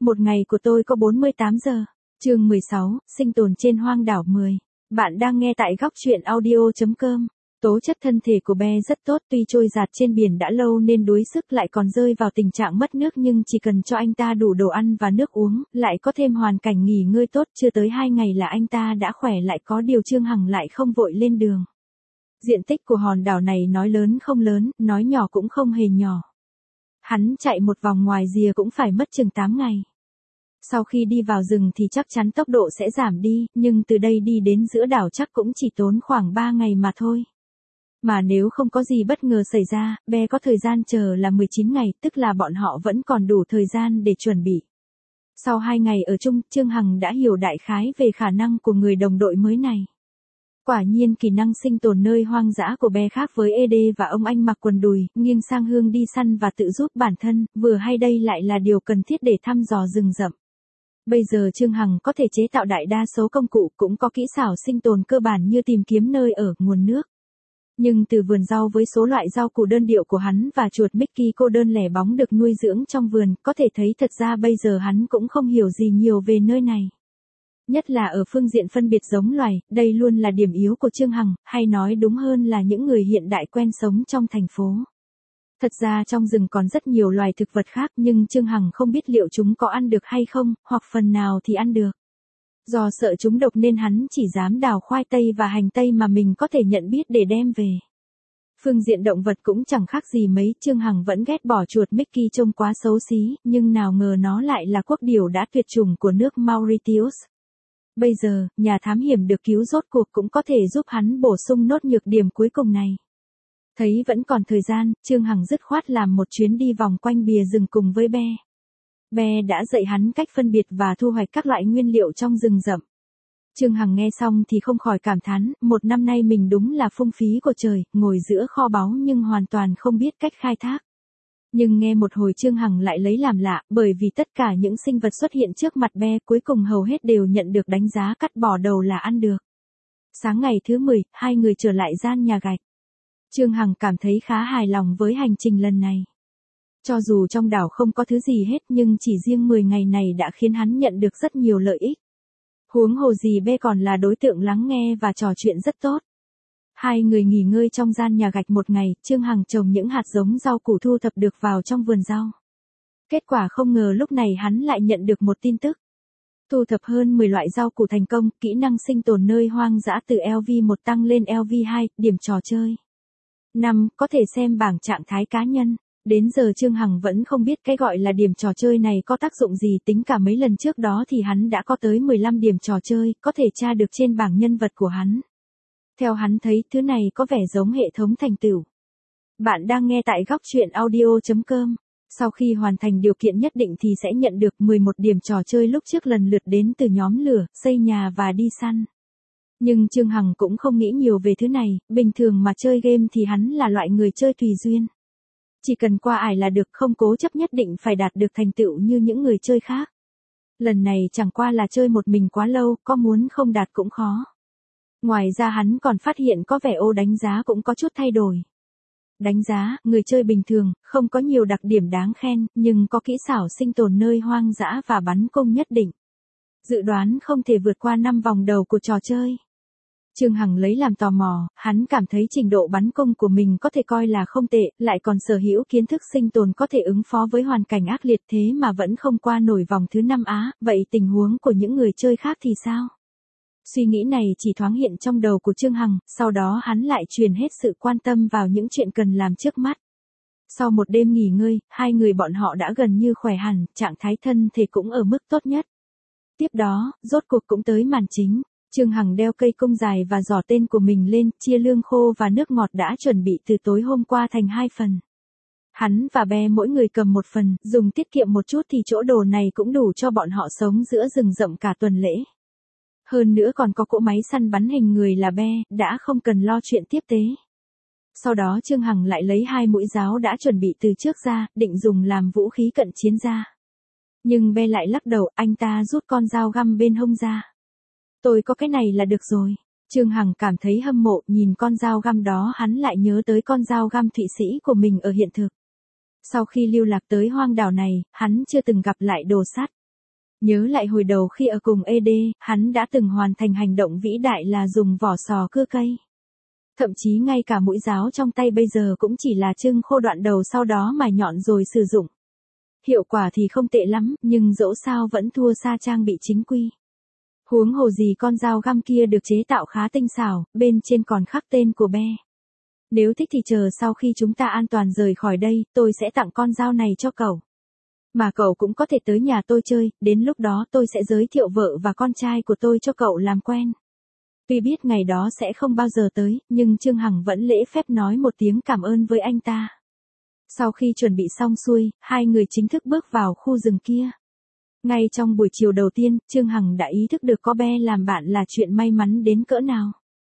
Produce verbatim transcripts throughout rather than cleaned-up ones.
Một ngày của tôi có bốn mươi tám giờ. Chương mười sáu, sinh tồn trên hoang đảo mười. Bạn đang nghe tại góc truyện audio chấm com. Tố chất thân thể của bé rất tốt, tuy trôi dạt trên biển đã lâu nên đuối sức lại còn rơi vào tình trạng mất nước, nhưng chỉ cần cho anh ta đủ đồ ăn và nước uống, lại có thêm hoàn cảnh nghỉ ngơi tốt, chưa tới hai ngày là anh ta đã khỏe lại. Có điều Trương Hằng lại không vội lên đường. Diện tích của hòn đảo này nói lớn không lớn, nói nhỏ cũng không hề nhỏ. Hắn chạy một vòng ngoài rìa cũng phải mất chừng tám ngày. Sau khi đi vào rừng thì chắc chắn tốc độ sẽ giảm đi, nhưng từ đây đi đến giữa đảo chắc cũng chỉ tốn khoảng ba ngày mà thôi. Mà nếu không có gì bất ngờ xảy ra, bé có thời gian chờ là mười chín ngày, tức là bọn họ vẫn còn đủ thời gian để chuẩn bị. Sau hai ngày ở chung, Trương Hằng đã hiểu đại khái về khả năng của người đồng đội mới này. Quả nhiên kỹ năng sinh tồn nơi hoang dã của bé khác với ê đê và ông anh mặc quần đùi, nghiêng sang hướng đi săn và tự giúp bản thân, vừa hay đây lại là điều cần thiết để thăm dò rừng rậm. Bây giờ Trương Hằng có thể chế tạo đại đa số công cụ, cũng có kỹ xảo sinh tồn cơ bản như tìm kiếm nơi ở, nguồn nước. Nhưng từ vườn rau với số loại rau củ đơn điệu của hắn và chuột Mickey cô đơn lẻ bóng được nuôi dưỡng trong vườn, có thể thấy thật ra bây giờ hắn cũng không hiểu gì nhiều về nơi này. Nhất là ở phương diện phân biệt giống loài, đây luôn là điểm yếu của Trương Hằng, hay nói đúng hơn là những người hiện đại quen sống trong thành phố. Thật ra trong rừng còn rất nhiều loài thực vật khác, nhưng Trương Hằng không biết liệu chúng có ăn được hay không, hoặc phần nào thì ăn được. Do sợ chúng độc nên hắn chỉ dám đào khoai tây và hành tây mà mình có thể nhận biết để đem về. Phương diện động vật cũng chẳng khác gì mấy, Trương Hằng vẫn ghét bỏ chuột Mickey trông quá xấu xí, nhưng nào ngờ nó lại là quốc điểu đã tuyệt chủng của nước Mauritius. Bây giờ, nhà thám hiểm được cứu rốt cuộc cũng có thể giúp hắn bổ sung nốt nhược điểm cuối cùng này. Thấy vẫn còn thời gian, Trương Hằng dứt khoát làm một chuyến đi vòng quanh bìa rừng cùng với Be. Be đã dạy hắn cách phân biệt và thu hoạch các loại nguyên liệu trong rừng rậm. Trương Hằng nghe xong thì không khỏi cảm thán, một năm nay mình đúng là phung phí của trời, ngồi giữa kho báu nhưng hoàn toàn không biết cách khai thác. Nhưng nghe một hồi Trương Hằng lại lấy làm lạ, bởi vì tất cả những sinh vật xuất hiện trước mặt Be cuối cùng hầu hết đều nhận được đánh giá cắt bỏ đầu là ăn được. Sáng ngày thứ mười, hai người trở lại gian nhà gạch. Trương Hằng cảm thấy khá hài lòng với hành trình lần này. Cho dù trong đảo không có thứ gì hết, nhưng chỉ riêng mười ngày này đã khiến hắn nhận được rất nhiều lợi ích. Huống hồ gì Be còn là đối tượng lắng nghe và trò chuyện rất tốt. Hai người nghỉ ngơi trong gian nhà gạch một ngày, Trương Hằng trồng những hạt giống rau củ thu thập được vào trong vườn rau. Kết quả không ngờ lúc này hắn lại nhận được một tin tức. Thu thập hơn mười loại rau củ thành công, kỹ năng sinh tồn nơi hoang dã từ L V một tăng lên L V hai, điểm trò chơi. năm. Có thể xem bảng trạng thái cá nhân. Đến giờ Trương Hằng vẫn không biết cái gọi là điểm trò chơi này có tác dụng gì, tính cả mấy lần trước đó thì hắn đã có tới mười lăm điểm trò chơi, có thể tra được trên bảng nhân vật của hắn. Theo hắn thấy, thứ này có vẻ giống hệ thống thành tựu. Bạn đang nghe tại góc truyện audio chấm com. Sau khi hoàn thành điều kiện nhất định thì sẽ nhận được mười một điểm trò chơi lúc trước lần lượt đến từ nhóm lửa, xây nhà và đi săn. Nhưng Trương Hằng cũng không nghĩ nhiều về thứ này, bình thường mà chơi game thì hắn là loại người chơi tùy duyên. Chỉ cần qua ải là được, không cố chấp nhất định phải đạt được thành tựu như những người chơi khác. Lần này chẳng qua là chơi một mình quá lâu, có muốn không đạt cũng khó. Ngoài ra hắn còn phát hiện có vẻ ô đánh giá cũng có chút thay đổi. Đánh giá, người chơi bình thường, không có nhiều đặc điểm đáng khen, nhưng có kỹ xảo sinh tồn nơi hoang dã và bắn cung nhất định. Dự đoán không thể vượt qua năm vòng đầu của trò chơi. Trương Hằng lấy làm tò mò, hắn cảm thấy trình độ bắn cung của mình có thể coi là không tệ, lại còn sở hữu kiến thức sinh tồn có thể ứng phó với hoàn cảnh ác liệt, thế mà vẫn không qua nổi vòng thứ năm á, vậy tình huống của những người chơi khác thì sao? Suy nghĩ này chỉ thoáng hiện trong đầu của Trương Hằng, sau đó hắn lại truyền hết sự quan tâm vào những chuyện cần làm trước mắt. Sau một đêm nghỉ ngơi, hai người bọn họ đã gần như khỏe hẳn, trạng thái thân thể cũng ở mức tốt nhất. Tiếp đó, rốt cuộc cũng tới màn chính. Trương Hằng đeo cây cung dài và giỏ tên của mình lên, chia lương khô và nước ngọt đã chuẩn bị từ tối hôm qua thành hai phần. Hắn và Be mỗi người cầm một phần, dùng tiết kiệm một chút thì chỗ đồ này cũng đủ cho bọn họ sống giữa rừng rậm cả tuần lễ. Hơn nữa còn có cỗ máy săn bắn hình người là Be, đã không cần lo chuyện tiếp tế. Sau đó Trương Hằng lại lấy hai mũi giáo đã chuẩn bị từ trước ra, định dùng làm vũ khí cận chiến ra. Nhưng Be lại lắc đầu, anh ta rút con dao găm bên hông ra. Tôi có cái này là được rồi. Trương Hằng cảm thấy hâm mộ, nhìn con dao găm đó hắn lại nhớ tới con dao găm Thụy Sĩ của mình ở hiện thực. Sau khi lưu lạc tới hoang đảo này, hắn chưa từng gặp lại đồ sắt. Nhớ lại hồi đầu khi ở cùng ê đê, hắn đã từng hoàn thành hành động vĩ đại là dùng vỏ sò cưa cây. Thậm chí ngay cả mũi giáo trong tay bây giờ cũng chỉ là trưng khô đoạn đầu sau đó mài nhọn rồi sử dụng. Hiệu quả thì không tệ lắm, nhưng dẫu sao vẫn thua xa trang bị chính quy. Huống hồ gì con dao găm kia được chế tạo khá tinh xảo, bên trên còn khắc tên của Be. Nếu thích thì chờ sau khi chúng ta an toàn rời khỏi đây, tôi sẽ tặng con dao này cho cậu. Mà cậu cũng có thể tới nhà tôi chơi, đến lúc đó tôi sẽ giới thiệu vợ và con trai của tôi cho cậu làm quen. Tuy biết ngày đó sẽ không bao giờ tới, nhưng Trương Hằng vẫn lễ phép nói một tiếng cảm ơn với anh ta. Sau khi chuẩn bị xong xuôi, hai người chính thức bước vào khu rừng kia. Ngay trong buổi chiều đầu tiên, Trương Hằng đã ý thức được có Be làm bạn là chuyện may mắn đến cỡ nào.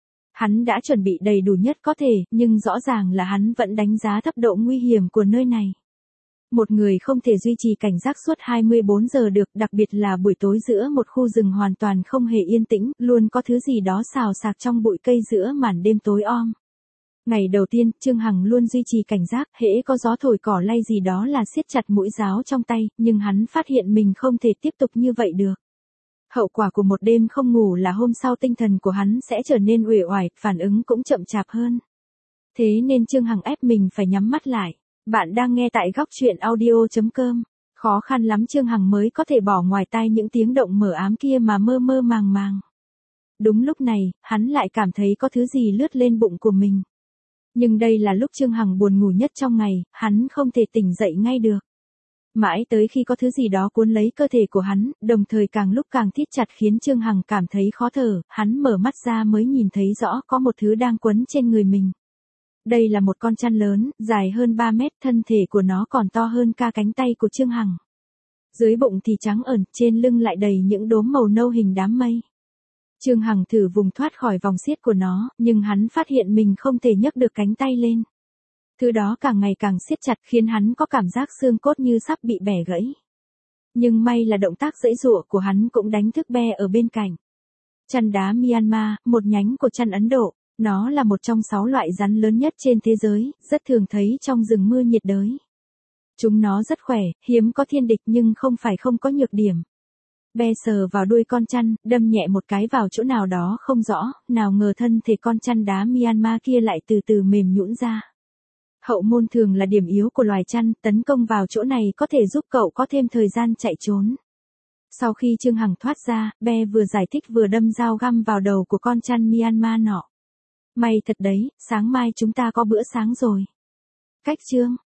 Hắn đã chuẩn bị đầy đủ nhất có thể, nhưng rõ ràng là hắn vẫn đánh giá thấp độ nguy hiểm của nơi này. Một người không thể duy trì cảnh giác suốt hai mươi bốn giờ được, đặc biệt là buổi tối giữa một khu rừng hoàn toàn không hề yên tĩnh, luôn có thứ gì đó xào xạc trong bụi cây giữa màn đêm tối om. Ngày đầu tiên, Trương Hằng luôn duy trì cảnh giác, hễ có gió thổi cỏ lay gì đó là siết chặt mũi giáo trong tay, nhưng hắn phát hiện mình không thể tiếp tục như vậy được. Hậu quả của một đêm không ngủ là hôm sau tinh thần của hắn sẽ trở nên uể oải, phản ứng cũng chậm chạp hơn. Thế nên Trương Hằng ép mình phải nhắm mắt lại. Bạn đang nghe tại góc truyện audio chấm com. Khó khăn lắm Trương Hằng mới có thể bỏ ngoài tai những tiếng động mờ ám kia mà mơ mơ màng màng. Đúng lúc này, hắn lại cảm thấy có thứ gì lướt lên bụng của mình. Nhưng đây là lúc Trương Hằng buồn ngủ nhất trong ngày, hắn không thể tỉnh dậy ngay được. Mãi tới khi có thứ gì đó cuốn lấy cơ thể của hắn, đồng thời càng lúc càng thít chặt khiến Trương Hằng cảm thấy khó thở, hắn mở mắt ra mới nhìn thấy rõ có một thứ đang quấn trên người mình. Đây là một con chăn lớn, dài hơn ba mét, thân thể của nó còn to hơn cả cánh tay của Trương Hằng. Dưới bụng thì trắng ẩn, trên lưng lại đầy những đốm màu nâu hình đám mây. Trương Hằng thử vùng thoát khỏi vòng siết của nó, nhưng hắn phát hiện mình không thể nhấc được cánh tay lên. Thứ đó càng ngày càng siết chặt khiến hắn có cảm giác xương cốt như sắp bị bẻ gãy. Nhưng may là động tác giãy giụa của hắn cũng đánh thức Be ở bên cạnh. Chăn đá Myanmar, một nhánh của chăn Ấn Độ. Nó là một trong sáu loại rắn lớn nhất trên thế giới, rất thường thấy trong rừng mưa nhiệt đới. Chúng nó rất khỏe, hiếm có thiên địch nhưng không phải không có nhược điểm. Be sờ vào đuôi con chăn, đâm nhẹ một cái vào chỗ nào đó không rõ, nào ngờ thân thể con chăn đá Myanmar kia lại từ từ mềm nhũn ra. Hậu môn thường là điểm yếu của loài chăn, tấn công vào chỗ này có thể giúp cậu có thêm thời gian chạy trốn. Sau khi Trương Hằng thoát ra, Be vừa giải thích vừa đâm dao găm vào đầu của con chăn Myanmar nọ. May thật đấy, sáng mai chúng ta có bữa sáng rồi. Cách chương